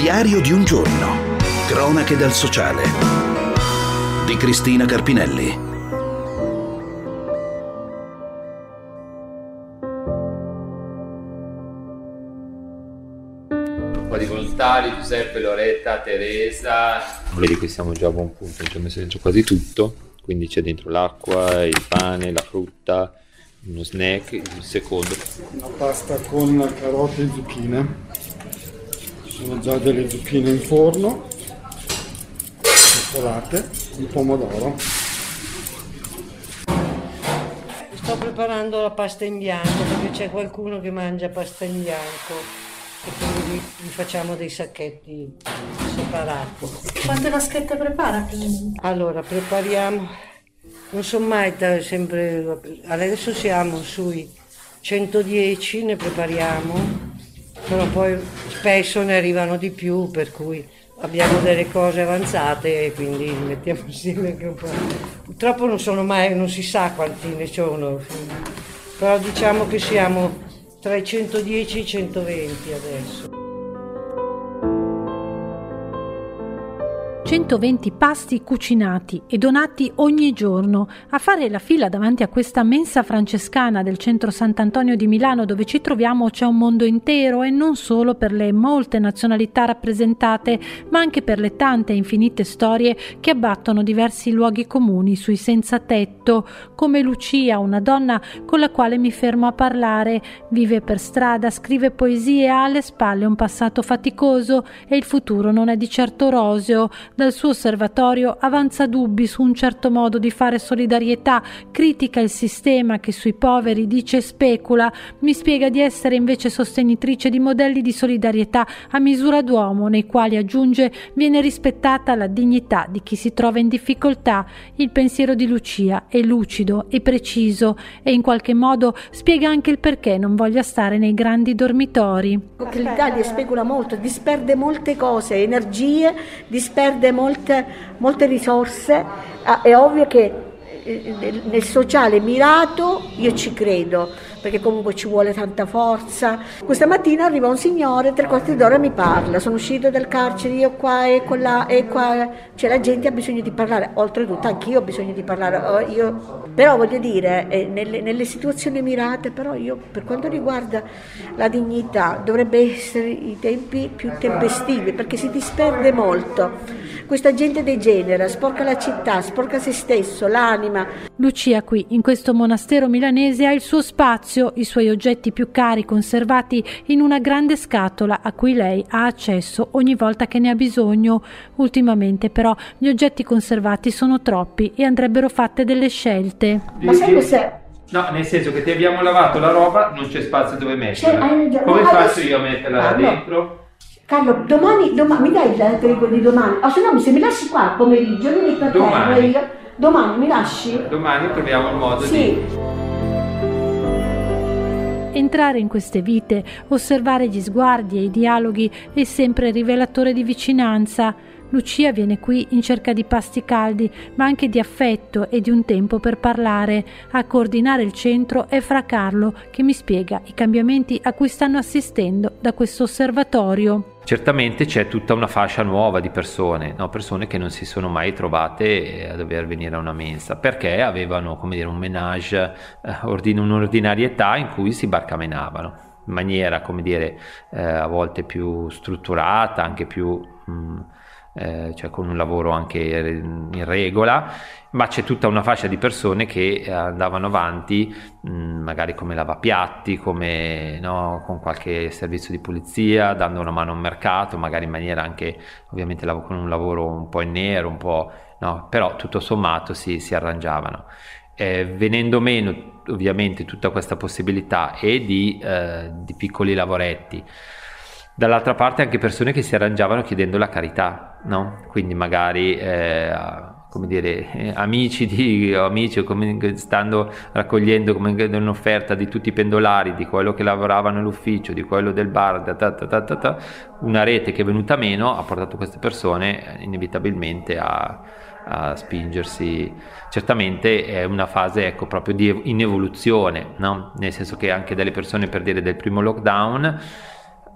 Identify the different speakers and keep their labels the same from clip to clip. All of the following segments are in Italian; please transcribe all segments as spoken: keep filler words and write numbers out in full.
Speaker 1: Diario di un giorno. Cronache dal sociale di Cristina Carpinelli.
Speaker 2: Un po' di volontari, Giuseppe, Loretta, Teresa. Vedi che siamo già a buon punto, ci ho messo dentro quasi tutto, quindi c'è dentro l'acqua, il pane, la frutta, uno snack, il secondo.
Speaker 3: Una pasta con carote e zucchine. Ci sono già delle zucchine in forno, mescolate, un pomodoro.
Speaker 4: Sto preparando la pasta in bianco perché c'è qualcuno che mangia pasta in bianco e quindi gli facciamo dei sacchetti separati.
Speaker 5: Quante vaschette prepara?
Speaker 4: Allora prepariamo, non so mai, sempre, adesso siamo sui centodieci, ne prepariamo, però poi spesso ne arrivano di più, per cui abbiamo delle cose avanzate e quindi mettiamo insieme anche un po'. Purtroppo non sono mai, non si sa quanti ne sono, però diciamo che siamo tra i centodieci e i centoventi adesso.
Speaker 6: centoventi pasti cucinati e donati ogni giorno. A fare la fila davanti a questa mensa francescana del centro Sant'Antonio di Milano dove ci troviamo c'è un mondo intero, e non solo per le molte nazionalità rappresentate, ma anche per le tante e infinite storie che abbattono diversi luoghi comuni sui senza tetto, come Lucia, una donna con la quale mi fermo a parlare. Vive per strada, scrive poesie, ha alle spalle un passato faticoso e il futuro non è di certo roseo. Dal suo osservatorio avanza dubbi su un certo modo di fare solidarietà, critica il sistema che sui poveri dice specula, mi spiega di essere invece sostenitrice di modelli di solidarietà a misura d'uomo, nei quali, aggiunge, viene rispettata la dignità di chi si trova in difficoltà. Il pensiero di Lucia è lucido e preciso e in qualche modo spiega anche il perché non voglia stare nei grandi dormitori.
Speaker 5: Che l'Italia specula molto, disperde molte cose, energie, disperde molte, molte risorse. È ovvio che nel sociale mirato io ci credo, perché comunque ci vuole tanta forza. Questa mattina arriva un signore, tre quarti d'ora mi parla, sono uscito dal carcere, io qua e qua e qua, cioè la gente ha bisogno di parlare, oltretutto anch'io ho bisogno di parlare, io, però voglio dire, eh, nelle, nelle situazioni mirate, però io per quanto riguarda la dignità dovrebbe essere i tempi più tempestivi, perché si disperde molto. Questa gente degenera, sporca la città, sporca se stesso, l'anima.
Speaker 6: Lucia qui, in questo monastero milanese, ha il suo spazio, i suoi oggetti più cari conservati in una grande scatola a cui lei ha accesso ogni volta che ne ha bisogno. Ultimamente però gli oggetti conservati sono troppi e andrebbero fatte delle scelte.
Speaker 5: Ma sai cos'è?
Speaker 2: No, nel senso che ti abbiamo lavato la roba, non c'è spazio dove metterla.
Speaker 5: Cioè,
Speaker 2: Come
Speaker 5: no,
Speaker 2: faccio
Speaker 5: adesso...
Speaker 2: io a metterla
Speaker 5: Carlo,
Speaker 2: dentro?
Speaker 5: Carlo, domani, domani mi dai il telefono di domani? O se no, se mi lasci qua al pomeriggio, mi metto a terra io. Domani mi lasci?
Speaker 2: Domani troviamo il modo
Speaker 5: sì.
Speaker 2: di...
Speaker 6: Entrare in queste vite, osservare gli sguardi e i dialoghi è sempre rivelatore di vicinanza. Lucia viene qui in cerca di pasti caldi, ma anche di affetto e di un tempo per parlare. A coordinare il centro è Fra Carlo, che mi spiega i cambiamenti a cui stanno assistendo da questo osservatorio.
Speaker 2: Certamente c'è tutta una fascia nuova di persone, no? Persone che non si sono mai trovate a dover venire a una mensa, perché avevano, come dire, un ménage, eh, ordin- un'ordinarietà in cui si barcamenavano in maniera, come dire, eh, a volte più strutturata, anche più... Mh, Eh, cioè con un lavoro anche in regola, ma c'è tutta una fascia di persone che andavano avanti mh, magari come lavapiatti, come no, con qualche servizio di pulizia, dando una mano a un mercato, magari in maniera anche ovviamente con un lavoro un po' in nero, un po', no, però tutto sommato si, si arrangiavano. Eh, venendo meno ovviamente tutta questa possibilità e di, eh, di piccoli lavoretti, dall'altra parte anche persone che si arrangiavano chiedendo la carità, no? Quindi magari eh, come dire, eh, amici di amici come, stando raccogliendo come un'offerta di tutti i pendolari, di quello che lavoravano all'ufficio, di quello del bar, ta ta ta ta ta, una rete che è venuta meno ha portato queste persone inevitabilmente a, a spingersi. Certamente è una fase, ecco, proprio di, in evoluzione, no? Nel senso che anche delle persone, per dire, del primo lockdown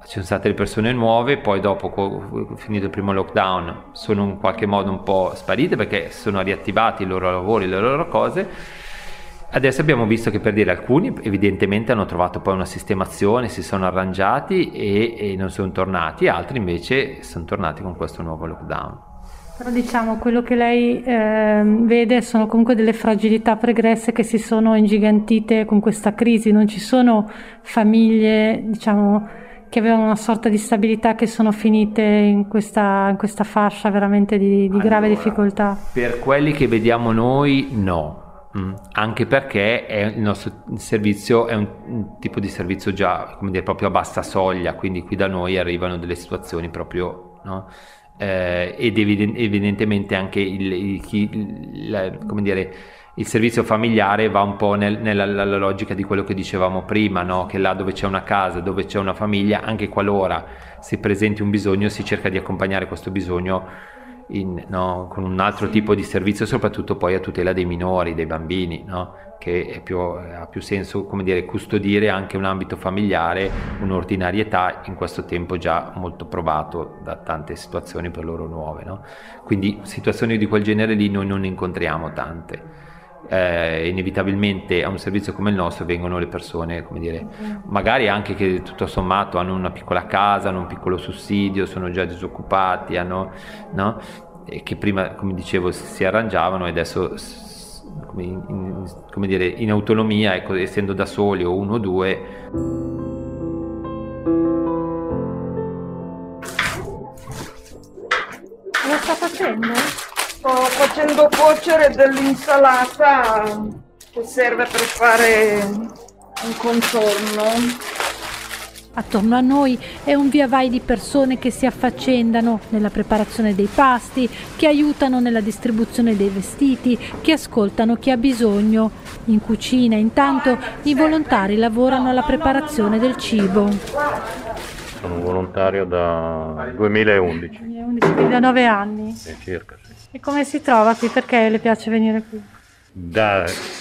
Speaker 2: ci sono state le persone nuove, poi dopo, finito il primo lockdown, sono in qualche modo un po' sparite perché sono riattivati i loro lavori, le loro cose. Adesso abbiamo visto che, per dire, alcuni evidentemente hanno trovato poi una sistemazione, si sono arrangiati e, e non sono tornati, altri invece sono tornati con questo nuovo lockdown.
Speaker 6: Però diciamo, quello che lei eh, vede sono comunque delle fragilità pregresse che si sono ingigantite con questa crisi, non ci sono famiglie, diciamo, che avevano una sorta di stabilità che sono finite in questa, in questa fascia veramente di, di grave
Speaker 2: allora,
Speaker 6: difficoltà.
Speaker 2: Per quelli che vediamo noi, no, mm. anche perché è il nostro servizio è un, un tipo di servizio già, come dire, proprio a bassa soglia, quindi qui da noi arrivano delle situazioni proprio, no? Eh, ed eviden- evidentemente anche il, il, chi, il, la, come dire, il servizio familiare va un po' nel, nella, nella logica di quello che dicevamo prima, no? Che là dove c'è una casa, dove c'è una famiglia, anche qualora si presenti un bisogno, si cerca di accompagnare questo bisogno in, no? con un altro tipo di servizio, soprattutto poi a tutela dei minori, dei bambini, no? Che è più, ha più senso, come dire, custodire anche un ambito familiare, un'ordinarietà in questo tempo già molto provato da tante situazioni per loro nuove, no? Quindi situazioni di quel genere lì noi non ne incontriamo tante. Eh, inevitabilmente a un servizio come il nostro vengono le persone, come dire, magari anche che tutto sommato hanno una piccola casa, hanno un piccolo sussidio, sono già disoccupati, hanno, no? E che prima, come dicevo, si arrangiavano e adesso, come, in, come dire, in autonomia, ecco, essendo da soli o uno o due.
Speaker 6: Lo sta facendo?
Speaker 7: Sto facendo cuocere dell'insalata che serve per fare un contorno.
Speaker 6: Attorno a noi è un via vai di persone che si affaccendano nella preparazione dei pasti, che aiutano nella distribuzione dei vestiti, che ascoltano chi ha bisogno. In cucina, intanto, i volontari lavorano alla preparazione del cibo.
Speaker 8: Sono volontario da duemilaundici.
Speaker 6: duemilaundici, quindi da nove anni.
Speaker 8: Sì, circa, sì.
Speaker 6: E come si trova qui? Perché le piace venire qui?
Speaker 8: Da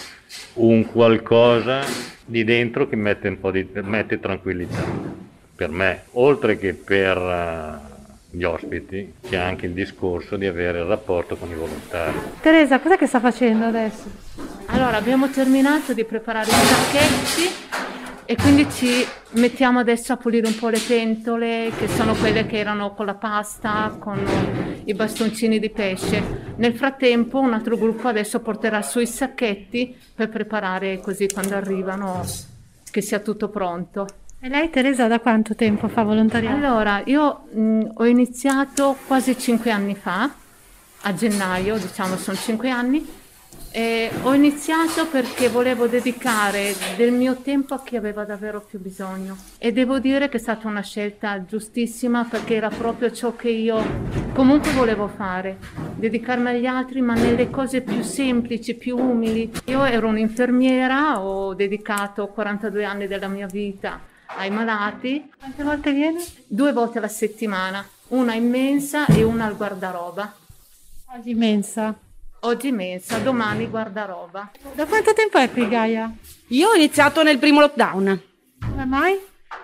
Speaker 8: un qualcosa di dentro che mette un po' di mette tranquillità per me, oltre che per uh, gli ospiti. C'è anche il discorso di avere il rapporto con i volontari.
Speaker 6: Teresa, cos'è che sta facendo adesso?
Speaker 9: Allora, abbiamo terminato di preparare i sacchetti e quindi ci mettiamo adesso a pulire un po' le pentole, che sono quelle che erano con la pasta, con i bastoncini di pesce. Nel frattempo un altro gruppo adesso porterà su i sacchetti per preparare, così quando arrivano, che sia tutto pronto.
Speaker 6: E lei, Teresa, da quanto tempo fa volontariato?
Speaker 9: Allora, io mh, ho iniziato quasi cinque anni fa, a gennaio, diciamo, sono cinque anni. E ho iniziato perché volevo dedicare del mio tempo a chi aveva davvero più bisogno, e devo dire che è stata una scelta giustissima, perché era proprio ciò che io comunque volevo fare, dedicarmi agli altri, ma nelle cose più semplici, più umili. Io ero un'infermiera, ho dedicato quarantadue anni della mia vita ai malati.
Speaker 6: Quante volte viene?
Speaker 9: Due volte alla settimana, una in mensa e una al guardaroba.
Speaker 6: Oggi mensa.
Speaker 9: Oggi mensa, domani guardaroba.
Speaker 6: Da quanto tempo è qui, Gaia?
Speaker 10: Io ho iniziato nel primo lockdown.
Speaker 6: Come mai?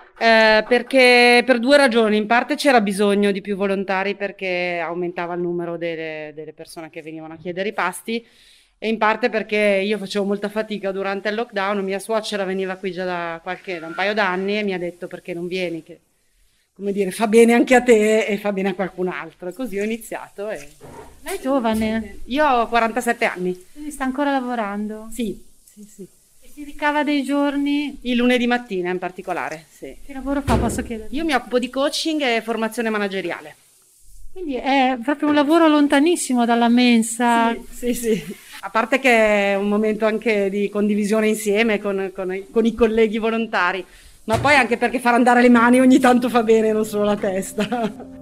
Speaker 10: Eh, perché per due ragioni. In parte c'era bisogno di più volontari perché aumentava il numero delle, delle persone che venivano a chiedere i pasti, e in parte perché io facevo molta fatica durante il lockdown. Mia suocera veniva qui già da, qualche, da un paio d'anni e mi ha detto: perché non vieni? Che, come dire, fa bene anche a te e fa bene a qualcun altro. E così ho iniziato. E...
Speaker 6: Lei è giovane?
Speaker 10: Io ho quarantasette anni.
Speaker 6: Quindi sta ancora lavorando?
Speaker 10: Sì, sì, sì.
Speaker 6: E si ricava dei giorni?
Speaker 10: Il lunedì mattina in particolare, sì.
Speaker 6: Che lavoro fa, posso chiedere?
Speaker 10: Io mi occupo di coaching e formazione manageriale.
Speaker 6: Quindi è proprio un lavoro lontanissimo dalla mensa.
Speaker 10: Sì, sì, sì. A parte che è un momento anche di condivisione insieme con, con, con i colleghi volontari, ma poi anche perché far andare le mani ogni tanto fa bene, non solo la testa.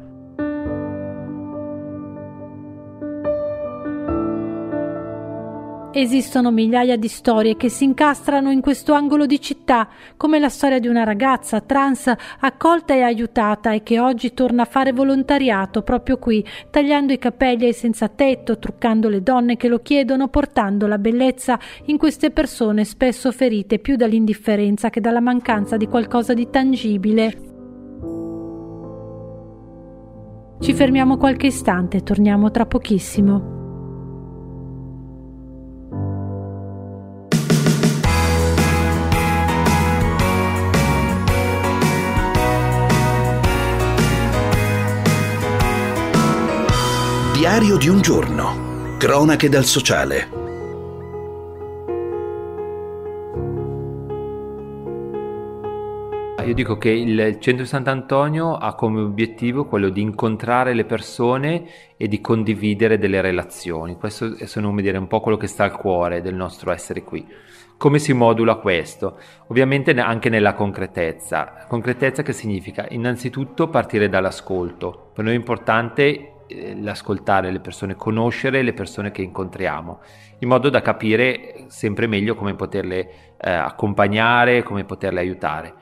Speaker 6: Esistono migliaia di storie che si incastrano in questo angolo di città, come la storia di una ragazza trans accolta e aiutata e che oggi torna a fare volontariato proprio qui, tagliando i capelli ai senza tetto, truccando le donne che lo chiedono, portando la bellezza in queste persone spesso ferite più dall'indifferenza che dalla mancanza di qualcosa di tangibile. Ci fermiamo qualche istante e torniamo tra pochissimo.
Speaker 1: Diario di un giorno. Cronache dal sociale.
Speaker 2: Io dico che il Centro Sant'Antonio ha come obiettivo quello di incontrare le persone e di condividere delle relazioni. Questo è, come dire, un po' quello che sta al cuore del nostro essere qui. Come si modula questo? Ovviamente anche nella concretezza. Concretezza che significa innanzitutto partire dall'ascolto. Per noi è importante l'ascoltare le persone, conoscere le persone che incontriamo, in modo da capire sempre meglio come poterle eh, accompagnare, come poterle aiutare.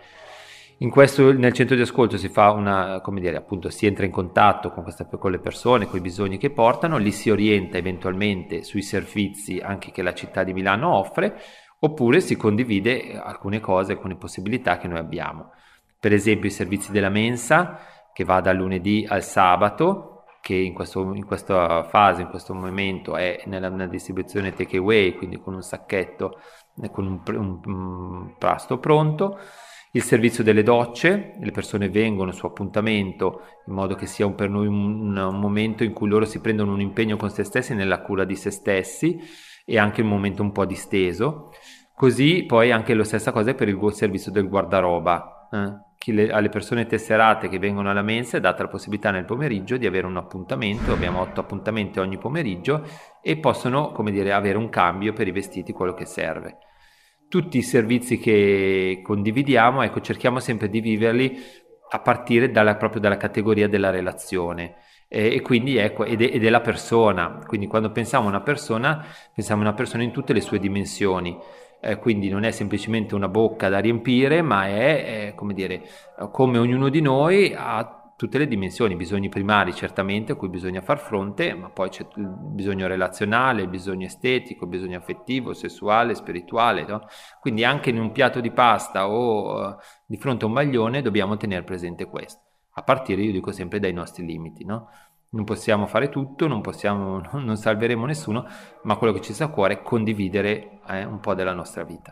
Speaker 2: In questo, nel centro di ascolto si fa una, come dire, appunto, si entra in contatto con, questa, con le persone, con i bisogni che portano, li si orienta eventualmente sui servizi anche che la città di Milano offre, oppure si condivide alcune cose, alcune possibilità che noi abbiamo. Per esempio i servizi della mensa, che va dal lunedì al sabato, che in, questo, in questa fase, in questo momento è nella, nella distribuzione take away, quindi con un sacchetto, con un, un, un pasto pronto. Il servizio delle docce, le persone vengono su appuntamento in modo che sia un, per noi un, un momento in cui loro si prendono un impegno con se stessi nella cura di se stessi e anche un momento un po' disteso. Così poi anche la stessa cosa per il servizio del guardaroba. Eh? Chi le, alle persone tesserate che vengono alla mensa è data la possibilità nel pomeriggio di avere un appuntamento, abbiamo otto appuntamenti ogni pomeriggio e possono, come dire, avere un cambio per i vestiti, quello che serve. Tutti i servizi che condividiamo, ecco, cerchiamo sempre di viverli a partire dalla, proprio dalla categoria della relazione e, e quindi ecco, ed è, ed è la persona, quindi quando pensiamo a una persona, pensiamo a una persona in tutte le sue dimensioni. Eh, quindi non è semplicemente una bocca da riempire, ma è, è come dire, come ognuno di noi ha tutte le dimensioni, bisogni primari certamente a cui bisogna far fronte, ma poi c'è il bisogno relazionale, il bisogno estetico, il bisogno affettivo, sessuale, spirituale, no? Quindi anche in un piatto di pasta o uh, di fronte a un maglione dobbiamo tenere presente questo, a partire, io dico sempre, dai nostri limiti, no? Non possiamo fare tutto, non possiamo, non salveremo nessuno, ma quello che ci sta a cuore è condividere eh, un po' della nostra vita.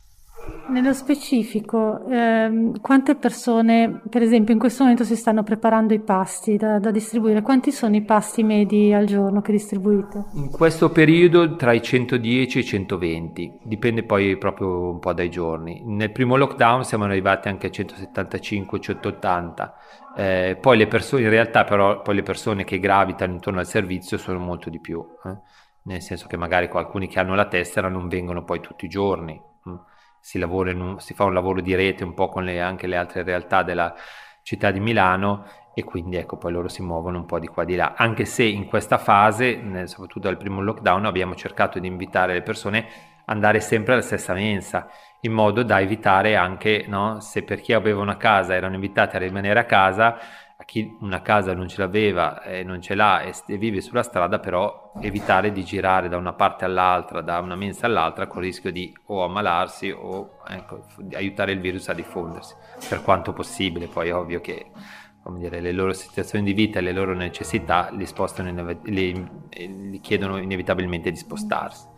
Speaker 6: Nello specifico, ehm, quante persone, per esempio, in questo momento si stanno preparando i pasti da, da distribuire? Quanti sono i pasti medi al giorno che distribuite?
Speaker 2: In questo periodo tra i centodieci e i centoventi, dipende poi proprio un po' dai giorni. Nel primo lockdown siamo arrivati anche a centosettantacinque centottanta. Eh, poi le persone, in realtà però poi le persone che gravitano intorno al servizio sono molto di più, eh? Nel senso che magari alcuni che hanno la tessera non vengono poi tutti i giorni, eh? si, lavora in un, si fa un lavoro di rete un po' con le, anche le altre realtà della città di Milano e quindi ecco poi loro si muovono un po' di qua di là, anche se in questa fase, nel, soprattutto dal primo lockdown, abbiamo cercato di invitare le persone ad andare sempre alla stessa mensa, in modo da evitare anche, no, se per chi aveva una casa erano invitati a rimanere a casa, a chi una casa non ce l'aveva e non ce l'ha e, e vive sulla strada, però evitare di girare da una parte all'altra, da una mensa all'altra, con il rischio di o ammalarsi o ecco, aiutare il virus a diffondersi, per quanto possibile. Poi è ovvio che, come dire, le loro situazioni di vita e le loro necessità li spostano, li, li chiedono inevitabilmente di spostarsi.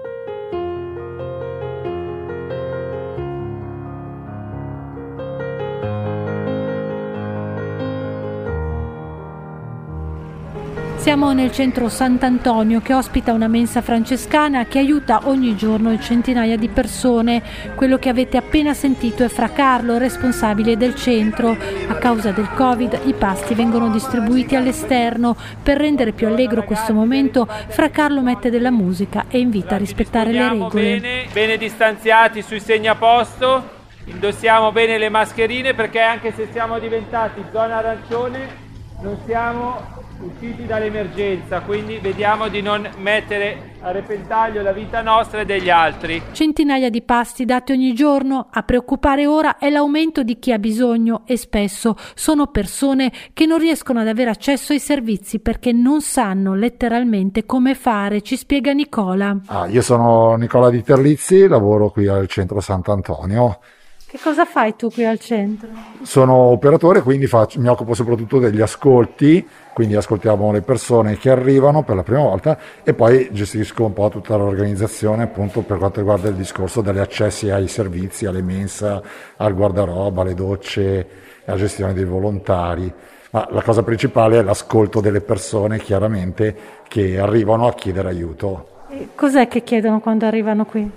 Speaker 6: Siamo nel centro Sant'Antonio che ospita una mensa francescana che aiuta ogni giorno centinaia di persone. Quello che avete appena sentito è Fra Carlo, responsabile del centro. A causa del Covid i pasti vengono distribuiti all'esterno. Per rendere più allegro questo momento, Fra Carlo mette della musica e invita a rispettare le regole.
Speaker 2: Bene, bene distanziati sui segnaposto, indossiamo bene le mascherine perché anche se siamo diventati zona arancione non siamo usciti dall'emergenza, quindi vediamo di non mettere a repentaglio la vita nostra e degli altri.
Speaker 6: Centinaia di pasti dati ogni giorno. A preoccupare ora è l'aumento di chi ha bisogno e spesso sono persone che non riescono ad avere accesso ai servizi perché non sanno letteralmente come fare, ci spiega Nicola.
Speaker 11: Ah, io sono Nicola Di Terlizzi, lavoro qui al centro Sant'Antonio,
Speaker 6: Che cosa fai tu qui al centro?
Speaker 11: Sono operatore, quindi faccio, mi occupo soprattutto degli ascolti, quindi ascoltiamo le persone che arrivano per la prima volta e poi gestisco un po' tutta l'organizzazione appunto per quanto riguarda il discorso degli accessi ai servizi, alle mensa, al guardaroba, alle docce, alla gestione dei volontari. Ma la cosa principale è l'ascolto delle persone, chiaramente, che arrivano a chiedere aiuto.
Speaker 6: E cos'è che chiedono quando arrivano qui?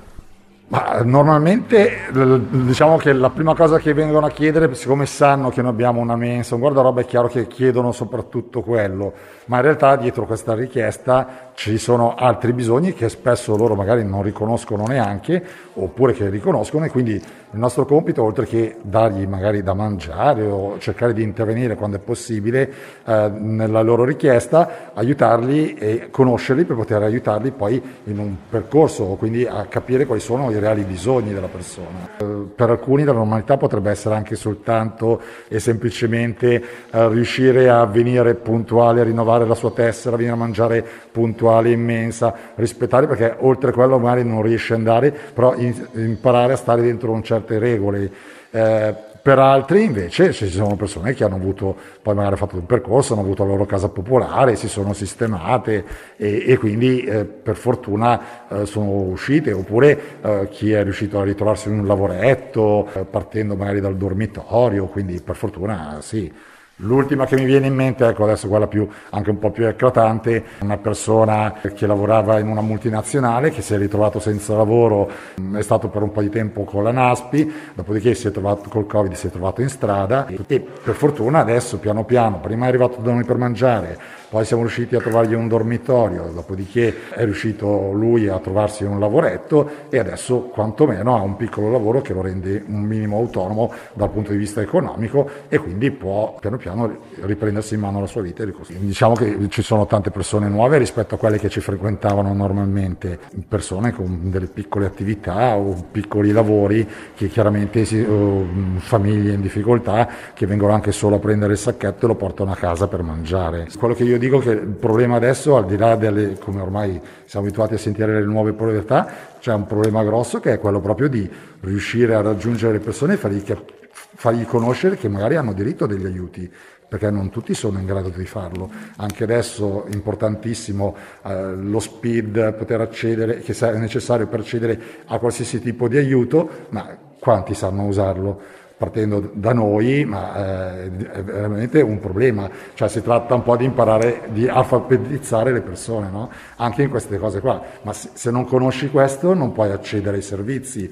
Speaker 11: Ma normalmente diciamo che la prima cosa che vengono a chiedere, siccome sanno che noi abbiamo una mensa, un guardaroba, è chiaro che chiedono soprattutto quello, ma in realtà dietro questa richiesta ci sono altri bisogni che spesso loro magari non riconoscono neanche, oppure che riconoscono, e quindi il nostro compito, oltre che dargli magari da mangiare o cercare di intervenire quando è possibile eh, nella loro richiesta, aiutarli e conoscerli per poter aiutarli poi in un percorso, quindi a capire quali sono i reali bisogni della persona. Eh, per alcuni la normalità potrebbe essere anche soltanto e semplicemente eh, riuscire a venire puntuali, a rinnovare la sua tessera, venire a mangiare puntuali in mensa, rispettare, perché oltre a quello magari non riesce ad andare, però in, imparare a stare dentro un certe regole. Eh, per altri invece ci sono persone che hanno avuto, poi magari fatto un percorso, hanno avuto la loro casa popolare, si sono sistemate e, e quindi eh, per fortuna eh, sono uscite, oppure eh, chi è riuscito a ritrovarsi in un lavoretto eh, partendo magari dal dormitorio, quindi per fortuna sì. L'ultima che mi viene in mente, ecco adesso quella più, anche un po' più eclatante, una persona che lavorava in una multinazionale che si è ritrovato senza lavoro, è stato per un po' di tempo con la NASPI, dopodiché si è trovato col Covid, si è trovato in strada e per fortuna adesso piano piano, prima è arrivato da noi per mangiare, poi siamo riusciti a trovargli un dormitorio, dopodiché è riuscito lui a trovarsi un lavoretto e adesso quantomeno ha un piccolo lavoro che lo rende un minimo autonomo dal punto di vista economico e quindi può piano piano riprendersi in mano la sua vita e ricostruire. Diciamo che ci sono tante persone nuove rispetto a quelle che ci frequentavano normalmente, persone con delle piccole attività o piccoli lavori che chiaramente si, o famiglie in difficoltà che vengono anche solo a prendere il sacchetto e lo portano a casa per mangiare. Quello che io dico che il problema adesso, al di là delle, come ormai siamo abituati a sentire le nuove povertà, c'è un problema grosso che è quello proprio di riuscire a raggiungere le persone e fargli, fargli conoscere che magari hanno diritto a degli aiuti, perché non tutti sono in grado di farlo. Anche adesso importantissimo eh, lo S P I D, poter accedere, che è necessario per accedere a qualsiasi tipo di aiuto, ma quanti sanno usarlo? Partendo da noi, ma eh, è veramente un problema, cioè si tratta un po' di imparare, di alfabetizzare le persone, no? Anche in queste cose qua, ma se, se non conosci questo non puoi accedere ai servizi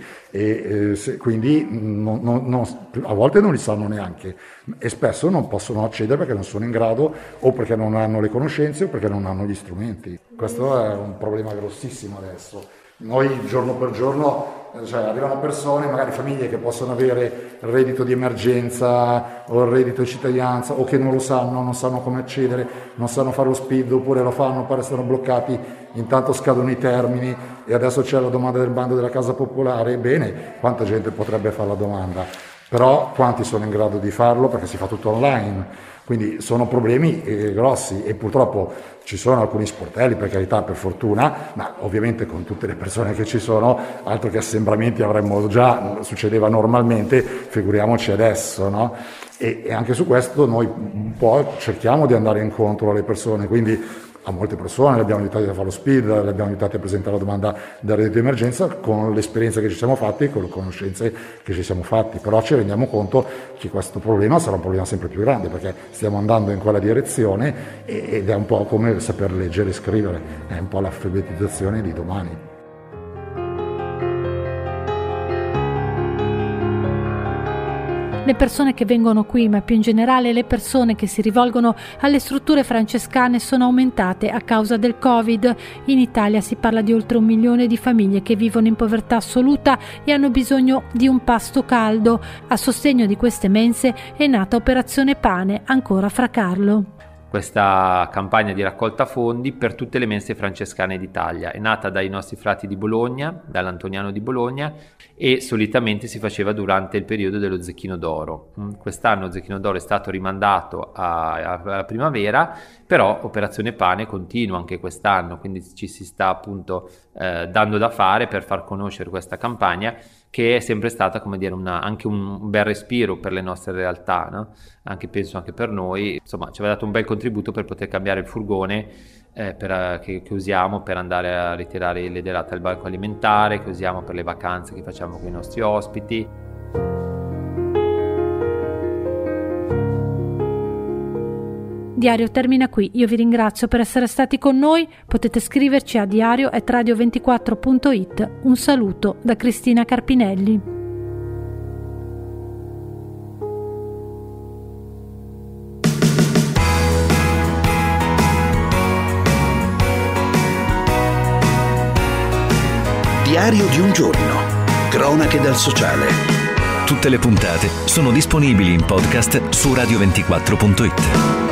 Speaker 11: e eh, se, quindi non, non, non, a volte non li sanno neanche e spesso non possono accedere perché non sono in grado o perché non hanno le conoscenze o perché non hanno gli strumenti. Questo è un problema grossissimo adesso. Noi giorno per giorno, cioè, arrivano persone, magari famiglie che possono avere il reddito di emergenza o il reddito di cittadinanza o che non lo sanno, non sanno come accedere, non sanno fare lo S P I D oppure lo fanno, pare restano bloccati, intanto scadono i termini e adesso c'è la domanda del bando della casa popolare. Bene, quanta gente potrebbe fare la domanda? Però quanti sono in grado di farlo perché si fa tutto online? Quindi sono problemi eh, grossi e purtroppo ci sono alcuni sportelli, per carità, per fortuna, ma ovviamente con tutte le persone che ci sono, altro che assembramenti avremmo già, succedeva normalmente, figuriamoci adesso, no? E, e anche su questo noi un po' cerchiamo di andare incontro alle persone, quindi a molte persone le abbiamo aiutate a fare lo S P I D, le abbiamo aiutate a presentare la domanda del reddito di emergenza con l'esperienza che ci siamo fatti e con le conoscenze che ci siamo fatti, però ci rendiamo conto che questo problema sarà un problema sempre più grande perché stiamo andando in quella direzione ed è un po' come saper leggere e scrivere, è un po' l'alfabetizzazione di domani.
Speaker 6: Le persone che vengono qui, ma più in generale le persone che si rivolgono alle strutture francescane sono aumentate a causa del Covid. In Italia si parla di oltre un milione di famiglie che vivono in povertà assoluta e hanno bisogno di un pasto caldo. A sostegno di queste mense è nata Operazione Pane, ancora Fra Carlo.
Speaker 2: Questa campagna di raccolta fondi per tutte le mense francescane d'Italia è nata dai nostri frati di Bologna, dall'Antoniano di Bologna, e solitamente si faceva durante il periodo dello Zecchino d'Oro. Quest'anno il Zecchino d'Oro è stato rimandato alla primavera, però Operazione Pane continua anche quest'anno, quindi ci si sta appunto eh, dando da fare per far conoscere questa campagna che è sempre stata, come dire, una, anche un bel respiro per le nostre realtà, no? Anche penso anche per noi, insomma ci aveva dato un bel contributo per poter cambiare il furgone eh, per, che, che usiamo per andare a ritirare le derrate al banco alimentare, che usiamo per le vacanze che facciamo con i nostri ospiti.
Speaker 6: Diario termina qui, io vi ringrazio per essere stati con noi, potete scriverci a diario chiocciola radio ventiquattro punto it. Un saluto da Cristina Carpinelli.
Speaker 1: Diario di un giorno, cronache dal sociale.
Speaker 12: Tutte le puntate sono disponibili in podcast su radio ventiquattro punto it.